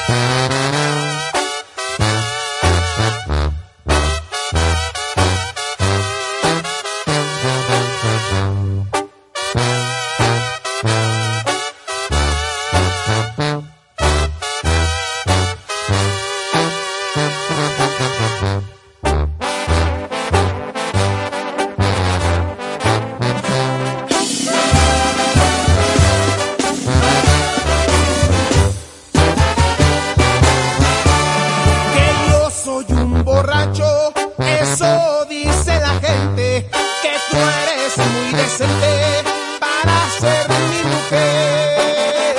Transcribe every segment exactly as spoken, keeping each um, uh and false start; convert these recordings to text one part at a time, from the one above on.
Borracho, eso dice la gente, que tú eres muy decente para ser mi mujer.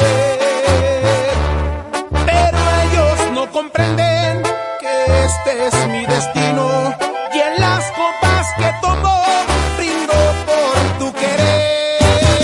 Pero ellos no comprenden que este es mi destino, y en las copas que tomo brindo por tu querer.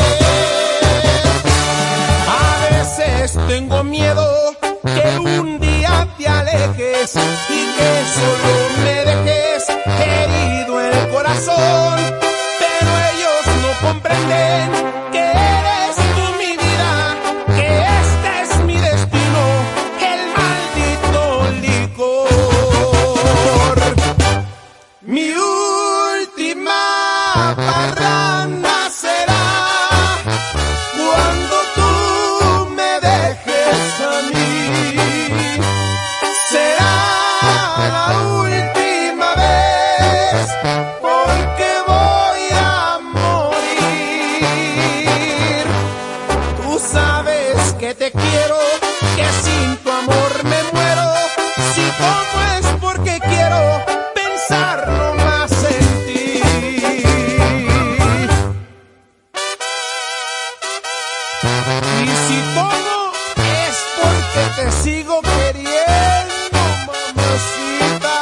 A veces tengo miedo que un día te alejes y que solo me dejes herido el corazón, pero ellos no comprenden que eres tú mi vida, que este es mi destino, el maldito licor. Mi última parranda será cuando tú me dejes a mí. Será la última vez, porque voy a morir. Tú sabes que te quiero, que sin tu amor me muero. Si como es porque quiero pensar no más en ti. Y si todo es porque te sigo queriendo, mamacita.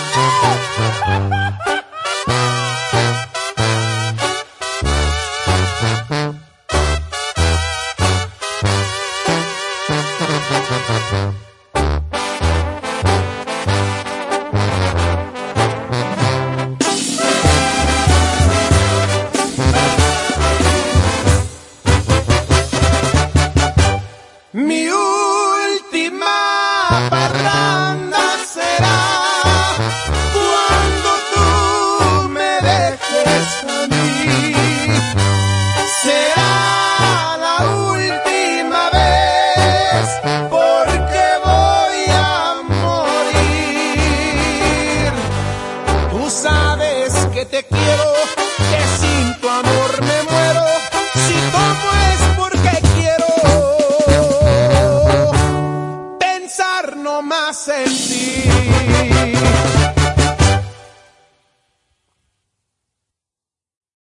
Mi última parranda será cuando tú me dejes a mí. Será la última vez, porque voy a morir. Tú sabes que te quiero, que sin tu amor me muero. Si tomo es porque quiero pensar no más en ti.